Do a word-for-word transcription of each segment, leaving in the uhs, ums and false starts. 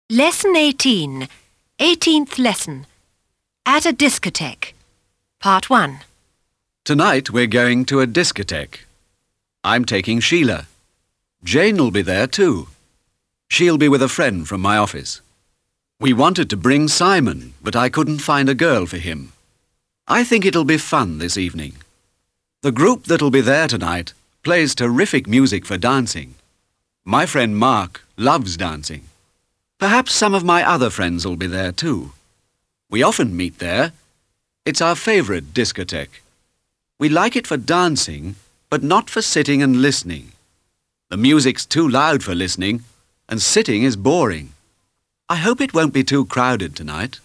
Lesson eighteen, eighteenth lesson. At a discotheque. Part one. Tonight we're going to a discotheque. I'm taking Sheila. Jane'll be there too. She'll be with a friend from my office. We wanted to bring Simon, but I couldn't find a girl for him. I think it'll be fun this evening. The group that'll be there tonight plays terrific music for dancing. My friend Mark loves dancing. Perhaps some of my other friends will be there too. We often meet there. It's our favourite discotheque. We like it for dancing, but not for sitting and listening. The music's too loud for listening, and sitting is boring. I hope it won't be too crowded tonight.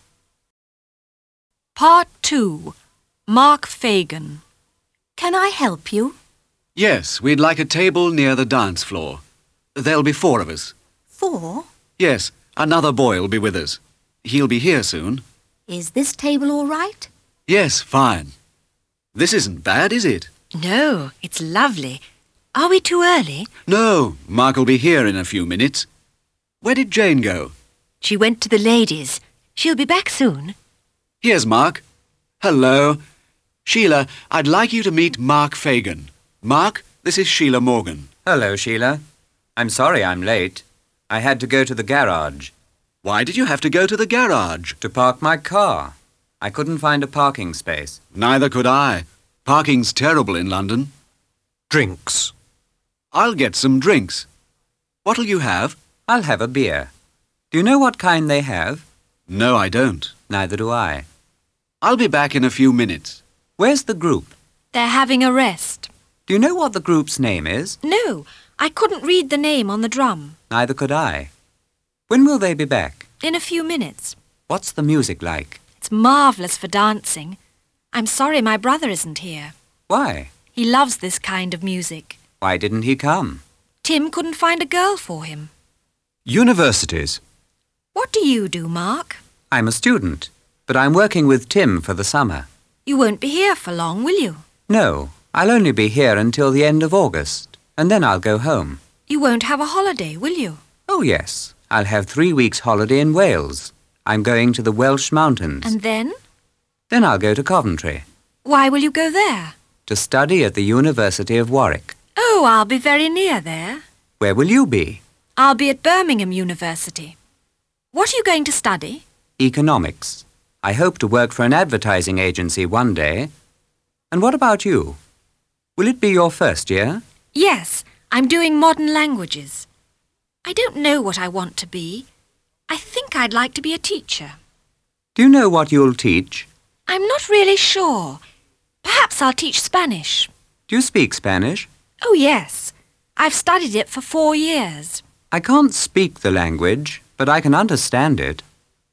Part two. Mark Fagan. Can I help you? Yes, we'd like a table near the dance floor. There'll be four of us. Four? Yes, another boy will be with us. He'll be here soon. Is this table all right? Yes, fine. This isn't bad, is it? No, it's lovely. Are we too early? No, Mark will be here in a few minutes. Where did Jane go? She went to the ladies. She'll be back soon. Here's Mark. Hello. Sheila, I'd like you to meet Mark Fagan. Mark, this is Sheila Morgan. Hello, Sheila. I'm sorry I'm late. I had to go to the garage. Why did you have to go to the garage? To park my car. I couldn't find a parking space. Neither could I. Parking's terrible in London. Drinks. I'll get some drinks. What'll you have? I'll have a beer. Do you know what kind they have? No, I don't. Neither do I. I'll be back in a few minutes. Where's the group? They're having a rest. Do you know what the group's name is? No, I couldn't read the name on the drum. Neither could I. When will they be back? In a few minutes. What's the music like? It's marvellous for dancing. I'm sorry my brother isn't here. Why? He loves this kind of music. Why didn't he come? Tim couldn't find a girl for him. Universities. What do you do, Mark? I'm a student, but I'm working with Tim for the summer. You won't be here for long, will you? No, I'll only be here until the end of August, and then I'll go home. You won't have a holiday, will you? Oh, yes. I'll have three weeks' holiday in Wales. I'm going to the Welsh Mountains. And then? Then I'll go to Coventry. Why will you go there? To study at the University of Warwick. Oh, I'll be very near there. Where will you be? I'll be at Birmingham University. What are you going to study? Economics. I hope to work for an advertising agency one day. And what about you? Will it be your first year? Yes, I'm doing modern languages. I don't know what I want to be. I think I'd like to be a teacher. Do you know what you'll teach? I'm not really sure. Perhaps I'll teach Spanish. Do you speak Spanish? Oh, yes. I've studied it for four years. I can't speak the language, but I can understand it.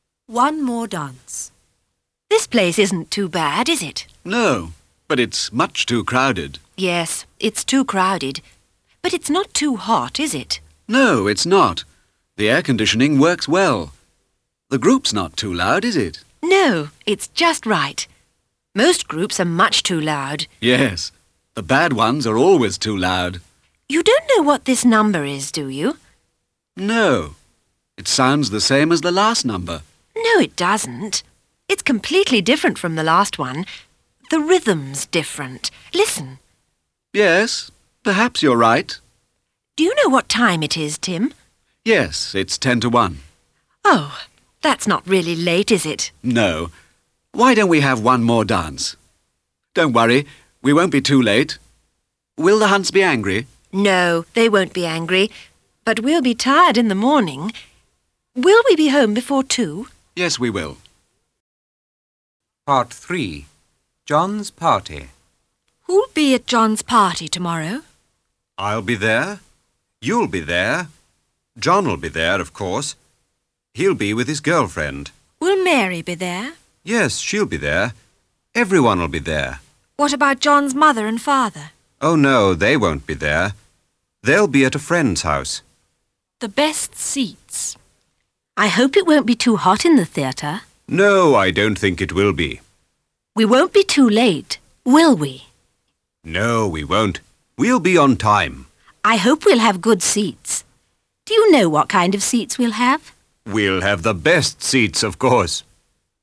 One more dance. This place isn't too bad, is it? No, but it's much too crowded. Yes, it's too crowded. But it's not too hot, is it? No, it's not. The air conditioning works well. The group's not too loud, is it? No, it's just right. Most groups are much too loud. Yes, the bad ones are always too loud. You don't know what this number is, do you? No, it sounds the same as the last number. No, it doesn't. It's completely different from the last one. The rhythm's different. Listen. Yes, perhaps you're right. Do you know what time it is, Tim? Yes, it's ten to one. Oh, that's not really late, is it? No. Why don't we have one more dance? Don't worry, we won't be too late. Will the Hunts be angry? No, they won't be angry. But we'll be tired in the morning. Will we be home before two? Yes, we will. Part three. John's Party. Who'll be at John's party tomorrow? I'll be there. You'll be there. John'll be there, of course. He'll be with his girlfriend. Will Mary be there? Yes, she'll be there. Everyone'll be there. What about John's mother and father? Oh, no, they won't be there. They'll be at a friend's house. The best seats. I hope it won't be too hot in the theatre. No, I don't think it will be. We won't be too late, will we? No, we won't. We'll be on time. I hope we'll have good seats. Do you know what kind of seats we'll have? We'll have the best seats, of course.